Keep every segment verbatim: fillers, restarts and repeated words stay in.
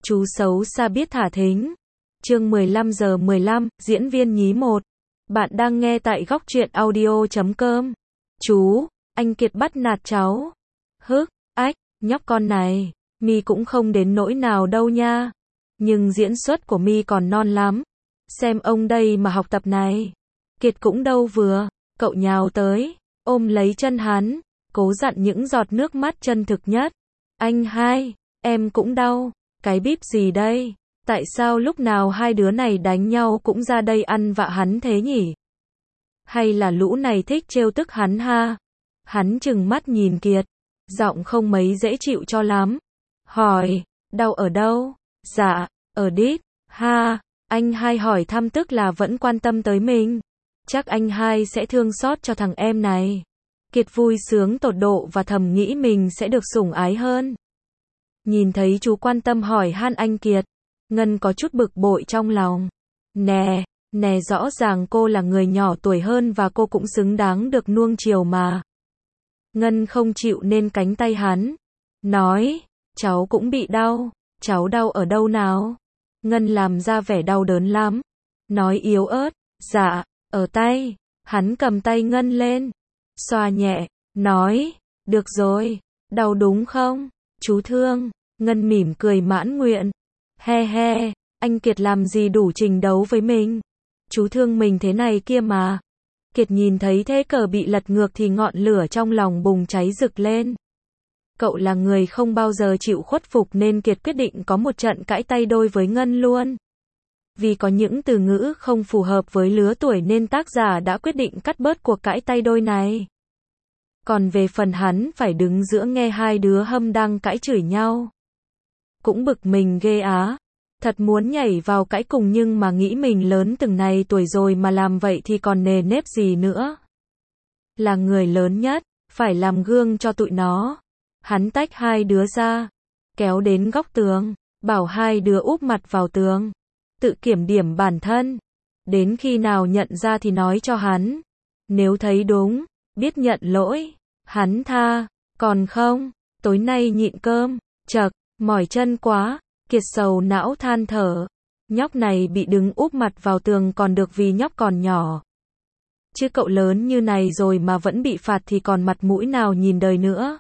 Chú xấu xa biết thả thính. Chương mười lăm giờ mười lăm, diễn viên nhí một. Bạn đang nghe tại góc truyện audio chấm com. Chú, anh Kiệt bắt nạt cháu. Hức, ách, nhóc con này, mi cũng không đến nỗi nào đâu nha. Nhưng diễn xuất của mi còn non lắm. Xem ông đây mà học tập này. Kiệt cũng đâu vừa, cậu nhào tới, ôm lấy chân hắn, cố dặn những giọt nước mắt chân thực nhất. Anh hai, em cũng đau, cái bíp gì đây? Tại sao lúc nào hai đứa này đánh nhau cũng ra đây ăn vạ hắn thế nhỉ? Hay là lũ này thích trêu tức hắn ha? Hắn trừng mắt nhìn Kiệt, giọng không mấy dễ chịu cho lắm. Hỏi, đau ở đâu? Dạ, ở đít, ha. Anh hai hỏi thăm tức là vẫn quan tâm tới mình. Chắc anh hai sẽ thương xót cho thằng em này. Kiệt vui sướng tột độ và thầm nghĩ mình sẽ được sủng ái hơn. Nhìn thấy chú quan tâm hỏi han anh Kiệt, Ngân có chút bực bội trong lòng. Nè, nè rõ ràng cô là người nhỏ tuổi hơn và cô cũng xứng đáng được nuông chiều mà. Ngân không chịu nên cánh tay hắn. Nói, cháu cũng bị đau. Cháu đau ở đâu nào? Ngân làm ra vẻ đau đớn lắm. Nói yếu ớt, dạ, ở tay. Hắn cầm tay Ngân lên, xoa nhẹ, nói, được rồi, đau đúng không? Chú thương. Ngân mỉm cười mãn nguyện. He he, anh Kiệt làm gì đủ trình đấu với mình. Chú thương mình thế này kia mà. Kiệt nhìn thấy thế cờ bị lật ngược thì ngọn lửa trong lòng bùng cháy rực lên. Cậu là người không bao giờ chịu khuất phục nên Kiệt quyết định có một trận cãi tay đôi với Ngân luôn. Vì có những từ ngữ không phù hợp với lứa tuổi nên tác giả đã quyết định cắt bớt cuộc cãi tay đôi này. Còn về phần hắn phải đứng giữa nghe hai đứa hâm đang cãi chửi nhau. Cũng bực mình ghê á. Thật muốn nhảy vào cãi cùng nhưng mà nghĩ mình lớn từng này tuổi rồi mà làm vậy thì còn nề nếp gì nữa. Là người lớn nhất, phải làm gương cho tụi nó. Hắn tách hai đứa ra, kéo đến góc tường, bảo hai đứa úp mặt vào tường. Tự kiểm điểm bản thân. Đến khi nào nhận ra thì nói cho hắn. Nếu thấy đúng, biết nhận lỗi, hắn tha. Còn không, tối nay nhịn cơm, chậc, mỏi chân quá. Kiệt sầu não than thở. Nhóc này bị đứng úp mặt vào tường còn được vì nhóc còn nhỏ. Chứ cậu lớn như này rồi mà vẫn bị phạt thì còn mặt mũi nào nhìn đời nữa.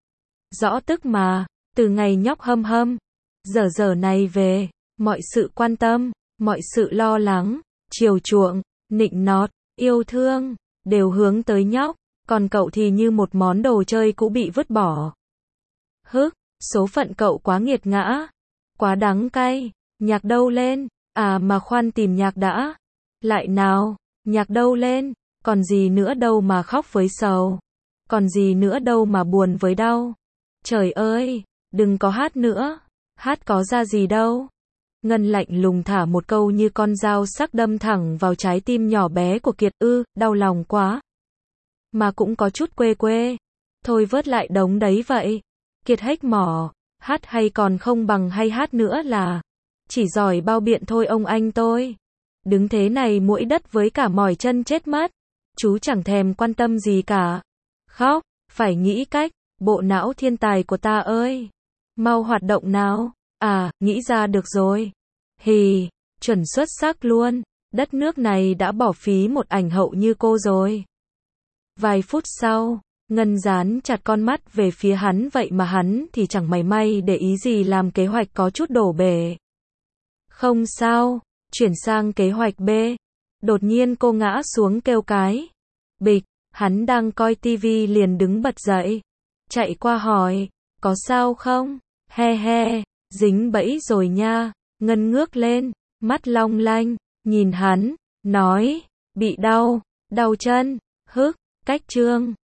Rõ tức mà, từ ngày nhóc hâm hâm, giờ giờ này về, mọi sự quan tâm, mọi sự lo lắng, chiều chuộng, nịnh nọt, yêu thương, đều hướng tới nhóc, còn cậu thì như một món đồ chơi cũ bị vứt bỏ. Hức, số phận cậu quá nghiệt ngã, quá đắng cay. Nhạc đâu lên? À mà khoan, tìm nhạc đã. Lại nào, nhạc đâu lên? Còn gì nữa đâu mà khóc với sầu. Còn gì nữa đâu mà buồn với đau. Trời ơi, đừng có hát nữa. Hát có ra gì đâu. Ngân lạnh lùng thả một câu như con dao sắc đâm thẳng vào trái tim nhỏ bé của Kiệt. Ư, đau lòng quá. Mà cũng có chút quê quê. Thôi vớt lại đống đấy vậy. Kiệt hếch mỏ. Hát hay còn không bằng hay hát nữa là. Chỉ giỏi bao biện thôi ông anh tôi. Đứng thế này muỗi đất với cả mỏi chân chết mất. Chú chẳng thèm quan tâm gì cả. Khóc, phải nghĩ cách. Bộ não thiên tài của ta ơi. Mau hoạt động nào. À, nghĩ ra được rồi. Hì, chuẩn xuất sắc luôn. Đất nước này đã bỏ phí một ảnh hậu như cô rồi. Vài phút sau, Ngân dán chặt con mắt về phía hắn vậy mà hắn thì chẳng mảy may để ý gì làm kế hoạch có chút đổ bể. Không sao, chuyển sang kế hoạch B. Đột nhiên cô ngã xuống kêu cái. Bịch, hắn đang coi tivi liền đứng bật dậy. Chạy qua hỏi, có sao không? He he, dính bẫy rồi nha. Ngân ngước lên, mắt long lanh, nhìn hắn, nói, bị đau, đau chân, hức, cách trương.